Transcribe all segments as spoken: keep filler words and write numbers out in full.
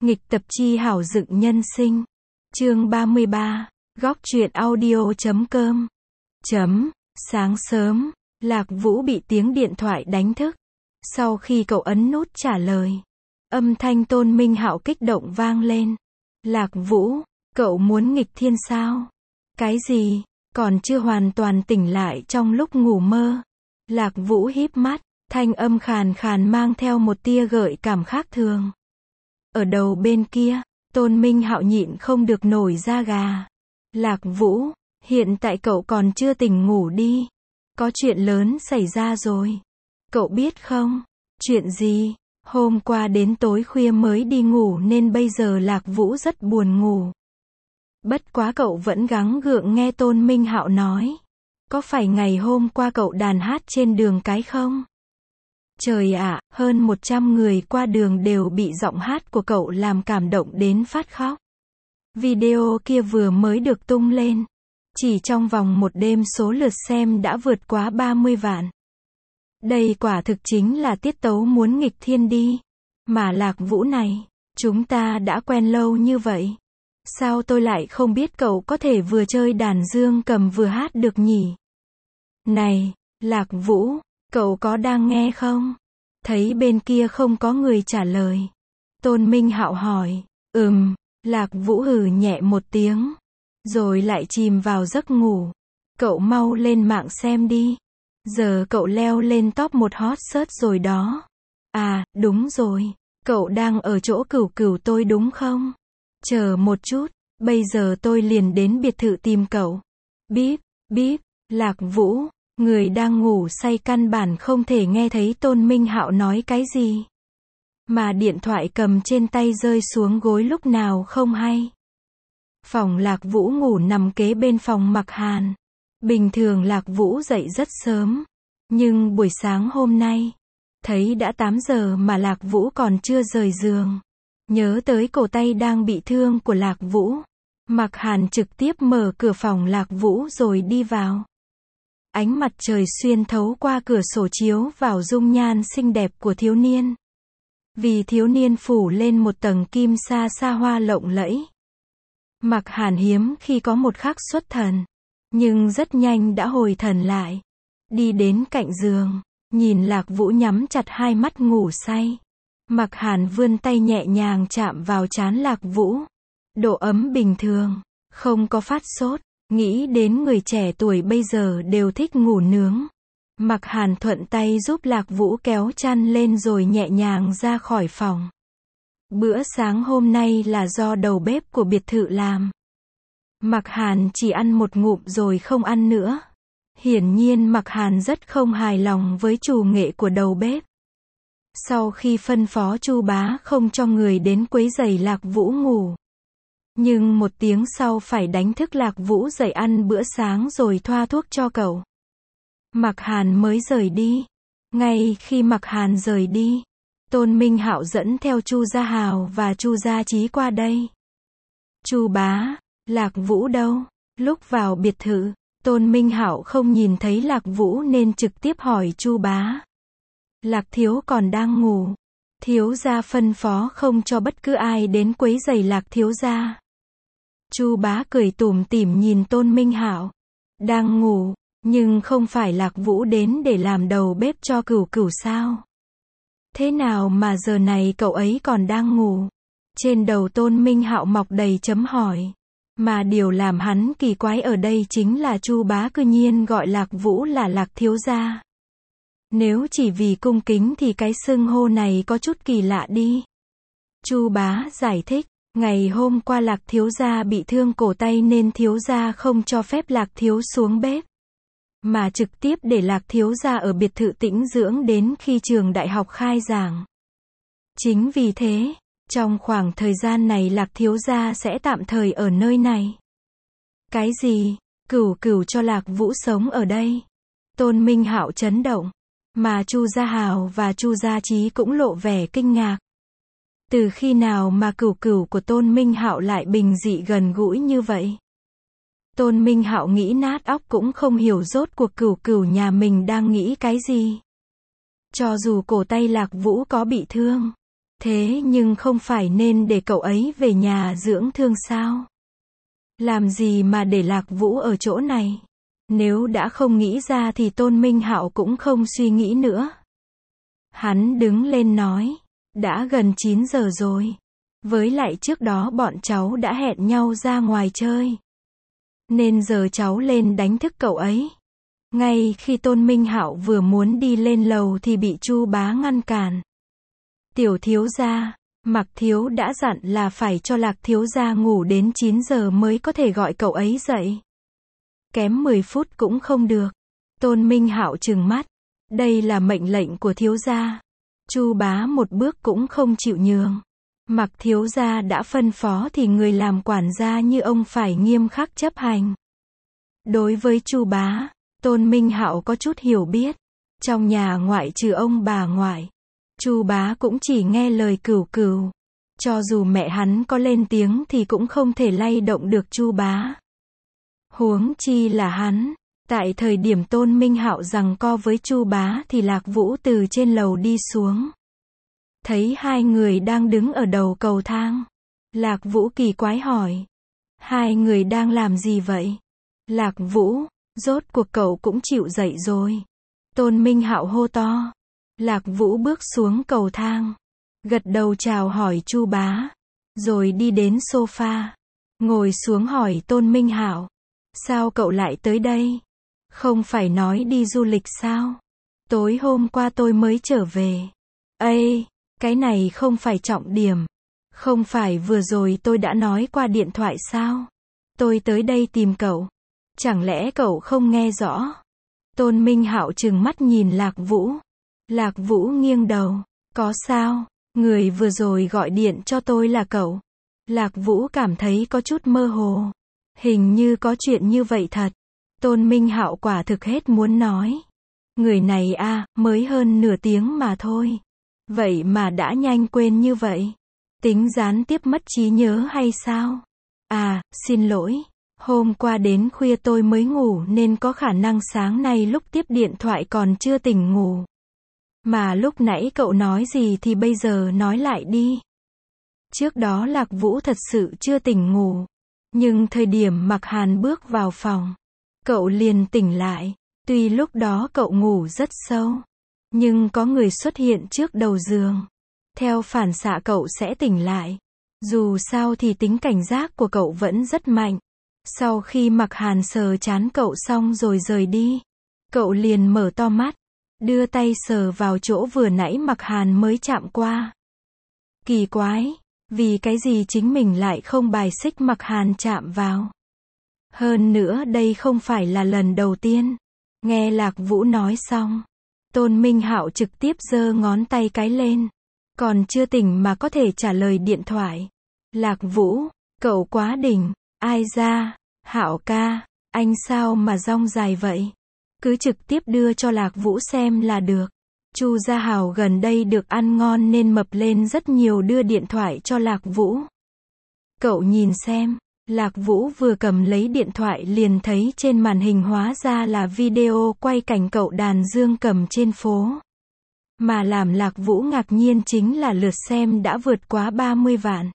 Nghịch tập chi hảo dựng nhân sinh. Chương ba mươi ba. Góc truyện audio chấm com. Chấm. Sáng sớm, Lạc Vũ bị tiếng điện thoại đánh thức. Sau khi cậu ấn nút trả lời, âm thanh Tôn Minh Hạo kích động vang lên. Lạc Vũ, cậu muốn nghịch thiên sao? Cái gì? Còn chưa hoàn toàn tỉnh lại trong lúc ngủ mơ. Lạc Vũ híp mắt, thanh âm khàn khàn mang theo một tia gợi cảm khác thường. Ở đầu bên kia, Tôn Minh Hạo nhịn không được nổi da gà. Lạc Vũ, hiện tại cậu còn chưa tỉnh ngủ đi. Có chuyện lớn xảy ra rồi. Cậu biết không? Chuyện gì? Hôm qua đến tối khuya mới đi ngủ nên bây giờ Lạc Vũ rất buồn ngủ. Bất quá cậu vẫn gắng gượng nghe Tôn Minh Hạo nói. Có phải ngày hôm qua cậu đàn hát trên đường cái không? Trời ạ, hơn một trăm người qua đường đều bị giọng hát của cậu làm cảm động đến phát khóc. Video kia vừa mới được tung lên. Chỉ trong vòng một đêm số lượt xem đã vượt quá ba mươi vạn. Đây quả thực chính là tiết tấu muốn nghịch thiên đi. Mà Lạc Vũ này, chúng ta đã quen lâu như vậy. Sao tôi lại không biết cậu có thể vừa chơi đàn dương cầm vừa hát được nhỉ? Này, Lạc Vũ, cậu có đang nghe không? Thấy bên kia không có người trả lời. Tôn Minh Hạo hỏi, ừm, Lạc Vũ hừ nhẹ một tiếng. Rồi lại chìm vào giấc ngủ. Cậu mau lên mạng xem đi. Giờ cậu leo lên top một hot search rồi đó. À, đúng rồi. Cậu đang ở chỗ cửu cửu tôi đúng không? Chờ một chút, bây giờ tôi liền đến biệt thự tìm cậu. Bíp, bíp, Lạc Vũ, người đang ngủ say căn bản không thể nghe thấy Tôn Minh Hạo nói cái gì. Mà điện thoại cầm trên tay rơi xuống gối lúc nào không hay. Phòng Lạc Vũ ngủ nằm kế bên phòng Mặc Hàn. Bình thường Lạc Vũ dậy rất sớm. Nhưng buổi sáng hôm nay, thấy đã tám giờ mà Lạc Vũ còn chưa rời giường. Nhớ tới cổ tay đang bị thương của Lạc Vũ. Mặc Hàn trực tiếp mở cửa phòng Lạc Vũ rồi đi vào. Ánh mặt trời xuyên thấu qua cửa sổ chiếu vào dung nhan xinh đẹp của thiếu niên. Vì thiếu niên phủ lên một tầng kim sa sa hoa lộng lẫy. Mặc Hàn hiếm khi có một khắc xuất thần. Nhưng rất nhanh đã hồi thần lại. Đi đến cạnh giường, nhìn Lạc Vũ nhắm chặt hai mắt ngủ say. Mặc Hàn vươn tay nhẹ nhàng chạm vào trán Lạc Vũ. Độ ấm bình thường, không có phát sốt. Nghĩ đến người trẻ tuổi bây giờ đều thích ngủ nướng. Mặc Hàn thuận tay giúp Lạc Vũ kéo chăn lên rồi nhẹ nhàng ra khỏi phòng. Bữa sáng hôm nay là do đầu bếp của biệt thự làm. Mặc Hàn chỉ ăn một ngụm rồi không ăn nữa. Hiển nhiên Mặc Hàn rất không hài lòng với trù nghệ của đầu bếp. Sau khi phân phó Chu Bá không cho người đến quấy rầy Lạc Vũ ngủ. Nhưng một tiếng sau phải đánh thức Lạc Vũ dậy ăn bữa sáng rồi thoa thuốc cho cậu. Mặc Hàn mới rời đi. Ngay khi Mặc Hàn rời đi, Tôn Minh Hạo dẫn theo Chu Gia Hào và Chu Gia Chí qua đây. Chu Bá, Lạc Vũ đâu? Lúc vào biệt thự, Tôn Minh Hạo không nhìn thấy Lạc Vũ nên trực tiếp hỏi Chu Bá. Lạc thiếu còn đang ngủ. Thiếu gia phân phó không cho bất cứ ai đến quấy rầy Lạc thiếu gia. Chu Bá cười tủm tỉm nhìn Tôn Minh Hạo. Đang ngủ, nhưng không phải Lạc Vũ đến để làm đầu bếp cho cửu cửu sao? Thế nào mà giờ này cậu ấy còn đang ngủ? Trên đầu Tôn Minh Hạo mọc đầy chấm hỏi. Mà điều làm hắn kỳ quái ở đây chính là Chu Bá cư nhiên gọi Lạc Vũ là Lạc thiếu gia. Nếu chỉ vì cung kính thì cái xưng hô này có chút kỳ lạ đi. Chu Bá giải thích, ngày hôm qua Lạc thiếu gia bị thương cổ tay nên thiếu gia không cho phép Lạc thiếu xuống bếp. Mà trực tiếp để Lạc thiếu gia ở biệt thự tĩnh dưỡng đến khi trường đại học khai giảng. Chính vì thế, trong khoảng thời gian này Lạc thiếu gia sẽ tạm thời ở nơi này. Cái gì? Cửu cửu cho Lạc Vũ sống ở đây? Tôn Minh Hạo chấn động. Mà Chu Gia Hào và Chu Gia Chí cũng lộ vẻ kinh ngạc. Từ khi nào mà cửu cửu của Tôn Minh Hạo lại bình dị gần gũi như vậy? Tôn Minh Hạo nghĩ nát óc cũng không hiểu rốt cuộc cửu cửu nhà mình đang nghĩ cái gì. Cho dù cổ tay Lạc Vũ có bị thương, Thế nhưng không phải nên để cậu ấy về nhà dưỡng thương sao? Làm gì mà để Lạc Vũ ở chỗ này? Nếu đã không nghĩ ra thì Tôn Minh Hạo cũng không suy nghĩ nữa. Hắn đứng lên nói, đã gần chín giờ rồi. Với lại trước đó bọn cháu đã hẹn nhau ra ngoài chơi. Nên giờ cháu lên đánh thức cậu ấy. Ngay khi Tôn Minh Hạo vừa muốn đi lên lầu thì bị Chu Bá ngăn cản. Tiểu thiếu gia, Mặc thiếu đã dặn là phải cho Lạc thiếu gia ngủ đến chín giờ mới có thể gọi cậu ấy dậy. Kém mười phút cũng không được. Tôn Minh Hạo trừng mắt. Đây là mệnh lệnh của thiếu gia. Chu Bá một bước cũng không chịu nhường. Mặc thiếu gia đã phân phó thì người làm quản gia như ông phải nghiêm khắc chấp hành. Đối với Chu Bá, Tôn Minh Hạo có chút hiểu biết. Trong nhà ngoại trừ ông bà ngoại, Chu Bá cũng chỉ nghe lời cửu cửu. Cho dù mẹ hắn có lên tiếng thì cũng không thể lay động được Chu Bá. Huống chi là hắn. Tại thời điểm Tôn Minh Hạo giằng co với Chu Bá thì Lạc Vũ từ trên lầu đi xuống. Thấy hai người đang đứng ở đầu cầu thang. Lạc Vũ kỳ quái hỏi. Hai người đang làm gì vậy? Lạc Vũ, rốt cuộc cậu cũng chịu dậy rồi. Tôn Minh Hạo hô to. Lạc Vũ bước xuống cầu thang. Gật đầu chào hỏi Chu Bá. Rồi đi đến sofa. Ngồi xuống hỏi Tôn Minh Hạo. Sao cậu lại tới đây? Không phải nói đi du lịch sao? Tối hôm qua tôi mới trở về. Ê, cái này không phải trọng điểm. Không phải vừa rồi tôi đã nói qua điện thoại sao? Tôi tới đây tìm cậu. Chẳng lẽ cậu không nghe rõ? Tôn Minh Hạo trừng mắt nhìn Lạc Vũ. Lạc Vũ nghiêng đầu. Có sao? Người vừa rồi gọi điện cho tôi là cậu. Lạc Vũ cảm thấy có chút mơ hồ. Hình như có chuyện như vậy thật. Tôn Minh Hạo quả thực hết muốn nói. Người này a, mới hơn nửa tiếng mà thôi. Vậy mà đã nhanh quên như vậy. Tính gián tiếp mất trí nhớ hay sao? À, xin lỗi. Hôm qua đến khuya tôi mới ngủ nên có khả năng sáng nay lúc tiếp điện thoại còn chưa tỉnh ngủ. Mà lúc nãy cậu nói gì thì bây giờ nói lại đi. Trước đó Lạc Vũ thật sự chưa tỉnh ngủ. Nhưng thời điểm Mặc Hàn bước vào phòng, cậu liền tỉnh lại. Tuy lúc đó cậu ngủ rất sâu, nhưng có người xuất hiện trước đầu giường. Theo phản xạ cậu sẽ tỉnh lại. Dù sao thì tính cảnh giác của cậu vẫn rất mạnh. Sau khi Mặc Hàn sờ trán cậu xong rồi rời đi, cậu liền mở to mắt, đưa tay sờ vào chỗ vừa nãy Mặc Hàn mới chạm qua. Kỳ quái, vì cái gì chính mình lại không bài xích Mặc Hàn chạm vào. Hơn nữa đây không phải là lần đầu tiên. Nghe Lạc Vũ nói xong, Tôn Minh Hạo trực tiếp giơ ngón tay cái lên. Còn chưa tỉnh mà có thể trả lời điện thoại. Lạc Vũ, cậu quá đỉnh. Ai ra, Hạo ca, anh sao mà dong dài vậy? Cứ trực tiếp đưa cho Lạc Vũ xem là được. Chu Gia Hào gần đây được ăn ngon nên mập lên rất nhiều, đưa điện thoại cho Lạc Vũ. Cậu nhìn xem. Lạc Vũ vừa cầm lấy điện thoại liền thấy trên màn hình hóa ra là video quay cảnh cậu đàn dương cầm trên phố. Mà làm Lạc Vũ ngạc nhiên chính là lượt xem đã vượt quá ba mươi vạn.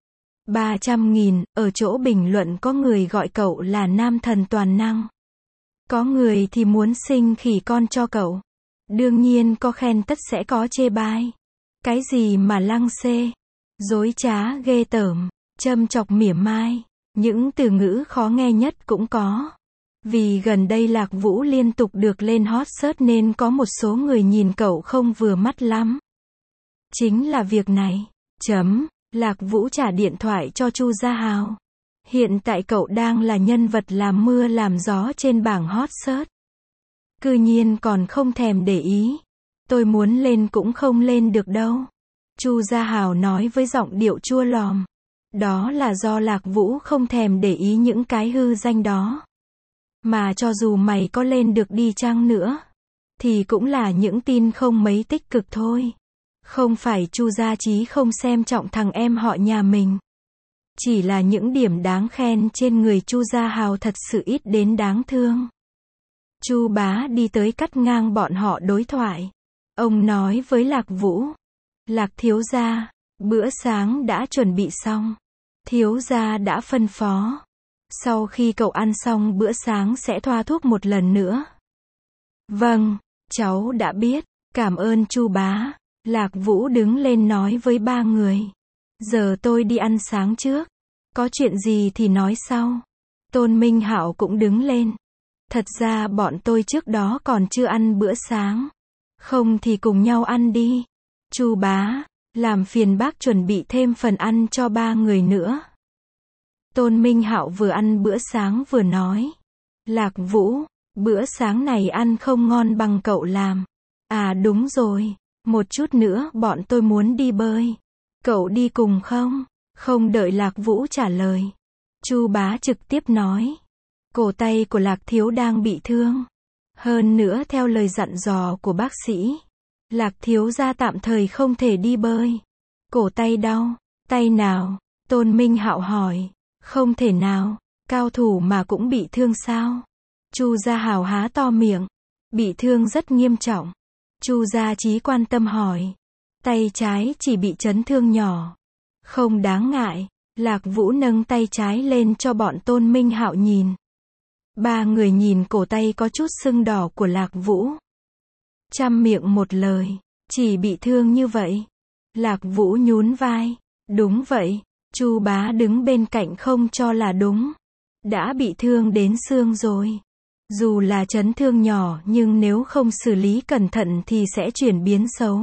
ba trăm nghìn, ở chỗ bình luận có người gọi cậu là nam thần toàn năng. Có người thì muốn sinh khỉ con cho cậu. Đương nhiên có khen tất sẽ có chê bai. Cái gì mà lăng xê, dối trá ghê tởm, châm chọc mỉa mai. Những từ ngữ khó nghe nhất cũng có. Vì gần đây Lạc Vũ liên tục được lên hot search nên có một số người nhìn cậu không vừa mắt lắm. Chính là việc này. Chấm. Lạc Vũ trả điện thoại cho Chu Gia Hào. Hiện tại cậu đang là nhân vật làm mưa làm gió trên bảng hot search. Cư nhiên còn không thèm để ý. Tôi muốn lên cũng không lên được đâu. Chu Gia Hào nói với giọng điệu chua lòm. Đó là do Lạc Vũ không thèm để ý những cái hư danh đó. Mà cho dù mày có lên được đi chăng nữa, thì cũng là những tin không mấy tích cực thôi. Không phải Chu Gia Chí không xem trọng thằng em họ nhà mình. Chỉ là những điểm đáng khen trên người Chu Gia Hào thật sự ít đến đáng thương. Chu Bá đi tới cắt ngang bọn họ đối thoại. Ông nói với Lạc Vũ. Lạc thiếu gia, Bữa sáng đã chuẩn bị xong. Thiếu gia đã phân phó. Sau khi cậu ăn xong bữa sáng sẽ thoa thuốc một lần nữa. Vâng, cháu đã biết. Cảm ơn Chu bá. Lạc Vũ đứng lên nói với ba người. Giờ tôi đi ăn sáng trước. Có chuyện gì thì nói sau. Tôn Minh Hạo cũng đứng lên. Thật ra bọn tôi trước đó còn chưa ăn bữa sáng. Không thì cùng nhau ăn đi. Chu bá, làm phiền bác chuẩn bị thêm phần ăn cho ba người nữa. Tôn Minh Hạo vừa ăn bữa sáng vừa nói. Lạc Vũ, bữa sáng này ăn không ngon bằng cậu làm. À đúng rồi, một chút nữa bọn tôi muốn đi bơi. Cậu đi cùng không? Không đợi Lạc Vũ trả lời. Chu bá trực tiếp nói. Cổ tay của Lạc Thiếu đang bị thương. Hơn nữa theo lời dặn dò của bác sĩ, Lạc Thiếu gia tạm thời không thể đi bơi. Cổ tay đau. Tay nào? Tôn Minh Hạo hỏi. Không thể nào, cao thủ mà cũng bị thương sao? Chu Gia Hào há to miệng. Bị thương rất nghiêm trọng. Chu Gia Chí quan tâm hỏi. Tay trái chỉ bị chấn thương nhỏ. Không đáng ngại. Lạc Vũ nâng tay trái lên cho bọn Tôn Minh Hạo nhìn. Ba người nhìn cổ tay có chút sưng đỏ của Lạc Vũ. Chăm miệng một lời. Chỉ bị thương như vậy. Lạc Vũ nhún vai. Đúng vậy. Chu bá đứng bên cạnh không cho là đúng. Đã bị thương đến xương rồi. Dù là chấn thương nhỏ nhưng nếu không xử lý cẩn thận thì sẽ chuyển biến xấu.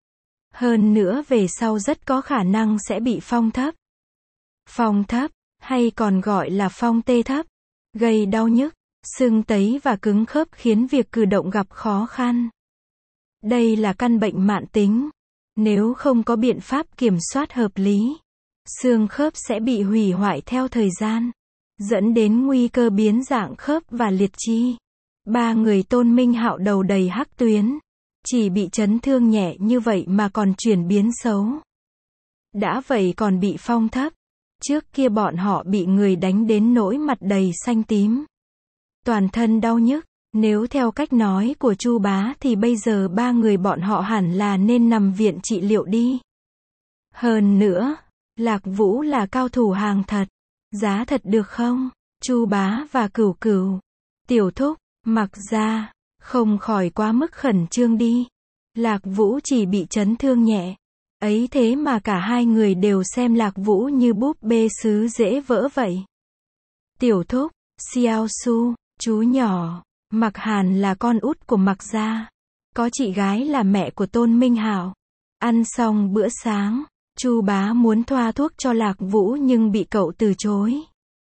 Hơn nữa về sau rất có khả năng sẽ bị phong thấp. Phong thấp, hay còn gọi là phong tê thấp, gây đau nhức, sưng tấy và cứng khớp khiến việc cử động gặp khó khăn. Đây là căn bệnh mãn tính. Nếu không có biện pháp kiểm soát hợp lý, xương khớp sẽ bị hủy hoại theo thời gian, dẫn đến nguy cơ biến dạng khớp và liệt chi. Ba người Tôn Minh Hạo đầu đầy hắc tuyến. Chỉ bị chấn thương nhẹ như vậy mà còn chuyển biến xấu. Đã vậy còn bị phong thấp. Trước kia bọn họ bị người đánh đến nỗi mặt đầy xanh tím. Toàn thân đau nhức. Nếu theo cách nói của Chu bá thì bây giờ ba người bọn họ hẳn là nên nằm viện trị liệu đi. Hơn nữa, Lạc Vũ là cao thủ hàng thật. Giá thật được không? Chu bá và Cửu Cửu. Tiểu Thúc, mặc ra, không khỏi quá mức khẩn trương đi. Lạc Vũ chỉ bị chấn thương nhẹ. Ấy thế mà cả hai người đều xem Lạc Vũ như búp bê sứ dễ vỡ vậy. Tiểu Thúc, Xiao Su, chú nhỏ, Mặc Hàn là con út của Mặc gia. Có chị gái là mẹ của Tôn Minh Hạo. Ăn xong bữa sáng, Chu bá muốn thoa thuốc cho Lạc Vũ nhưng bị cậu từ chối.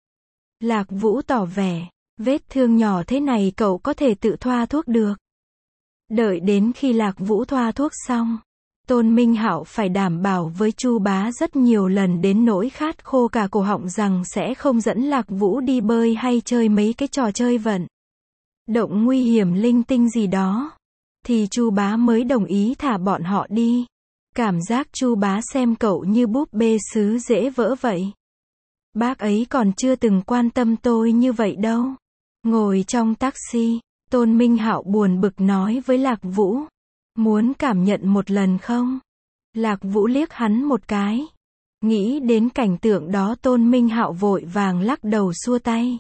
Lạc Vũ tỏ vẻ, vết thương nhỏ thế này cậu có thể tự thoa thuốc được. Đợi đến khi Lạc Vũ thoa thuốc xong, Tôn Minh Hạo phải đảm bảo với Chu bá rất nhiều lần đến nỗi khát khô cả cổ họng rằng sẽ không dẫn Lạc Vũ đi bơi hay chơi mấy cái trò chơi vận động nguy hiểm linh tinh gì đó. Thì Chu bá mới đồng ý thả bọn họ đi. Cảm giác Chu bá xem cậu như búp bê sứ dễ vỡ vậy. Bác ấy còn chưa từng quan tâm tôi như vậy đâu. Ngồi trong taxi, Tôn Minh Hạo buồn bực nói với Lạc Vũ. Muốn cảm nhận một lần không? Lạc Vũ liếc hắn một cái. Nghĩ đến cảnh tượng đó Tôn Minh Hạo vội vàng lắc đầu xua tay.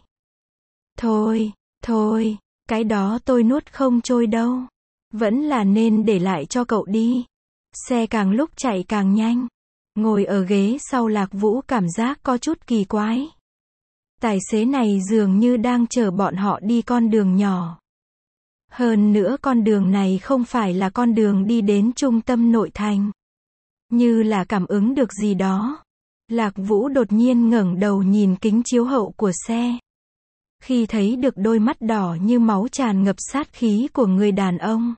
Thôi, thôi, cái đó tôi nuốt không trôi đâu. Vẫn là nên để lại cho cậu đi. Xe càng lúc chạy càng nhanh. Ngồi ở ghế sau Lạc Vũ cảm giác có chút kỳ quái. Tài xế này dường như đang chở bọn họ đi con đường nhỏ. Hơn nữa con đường này không phải là con đường đi đến trung tâm nội thành. Như là cảm ứng được gì đó. Lạc Vũ đột nhiên ngẩng đầu nhìn kính chiếu hậu của xe. Khi thấy được đôi mắt đỏ như máu tràn ngập sát khí của người đàn ông.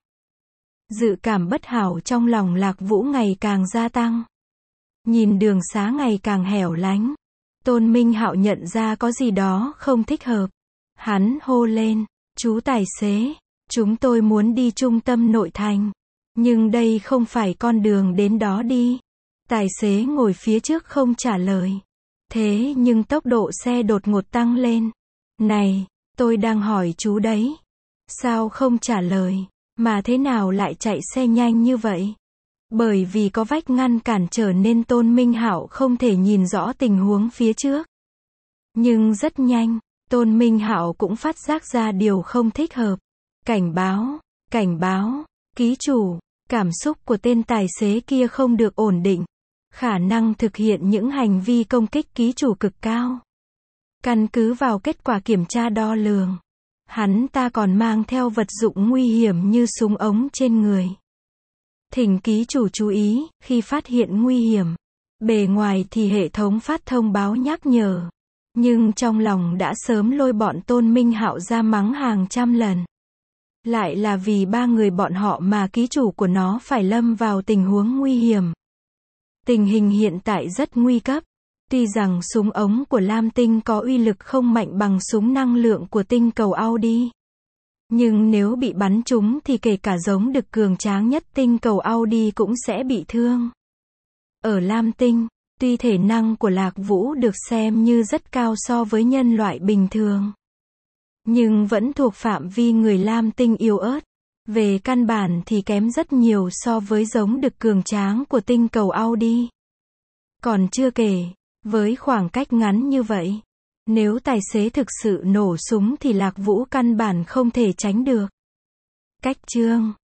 Dự cảm bất hảo trong lòng Lạc Vũ ngày càng gia tăng. Nhìn đường xá ngày càng hẻo lánh. Tôn Minh Hạo nhận ra có gì đó không thích hợp. Hắn hô lên, chú tài xế, chúng tôi muốn đi trung tâm nội thành. Nhưng đây không phải con đường đến đó đi. Tài xế ngồi phía trước không trả lời. Thế nhưng tốc độ xe đột ngột tăng lên. Này, tôi đang hỏi chú đấy. Sao không trả lời, mà thế nào lại chạy xe nhanh như vậy? Bởi vì có vách ngăn cản trở nên Tôn Minh Hạo không thể nhìn rõ tình huống phía trước. Nhưng rất nhanh, Tôn Minh Hạo cũng phát giác ra điều không thích hợp. Cảnh báo, cảnh báo, ký chủ, cảm xúc của tên tài xế kia không được ổn định. Khả năng thực hiện những hành vi công kích ký chủ cực cao. Căn cứ vào kết quả kiểm tra đo lường, hắn ta còn mang theo vật dụng nguy hiểm như súng ống trên người. Thỉnh ký chủ chú ý, khi phát hiện nguy hiểm, bề ngoài thì hệ thống phát thông báo nhắc nhở. Nhưng trong lòng đã sớm lôi bọn Tôn Minh Hạo ra mắng hàng trăm lần. Lại là vì ba người bọn họ mà ký chủ của nó phải lâm vào tình huống nguy hiểm. Tình hình hiện tại rất nguy cấp. Tuy rằng súng ống của Lam Tinh có uy lực không mạnh bằng súng năng lượng của tinh cầu Audi. Nhưng nếu bị bắn trúng thì kể cả giống đực cường tráng nhất tinh cầu Audi cũng sẽ bị thương. Ở Lam Tinh, tuy thể năng của Lạc Vũ được xem như rất cao so với nhân loại bình thường, nhưng vẫn thuộc phạm vi người Lam Tinh yếu ớt. Về căn bản thì kém rất nhiều so với giống đực cường tráng của tinh cầu Audi. Còn chưa kể, với khoảng cách ngắn như vậy, nếu tài xế thực sự nổ súng thì Lạc Vũ căn bản không thể tránh được. Cách chương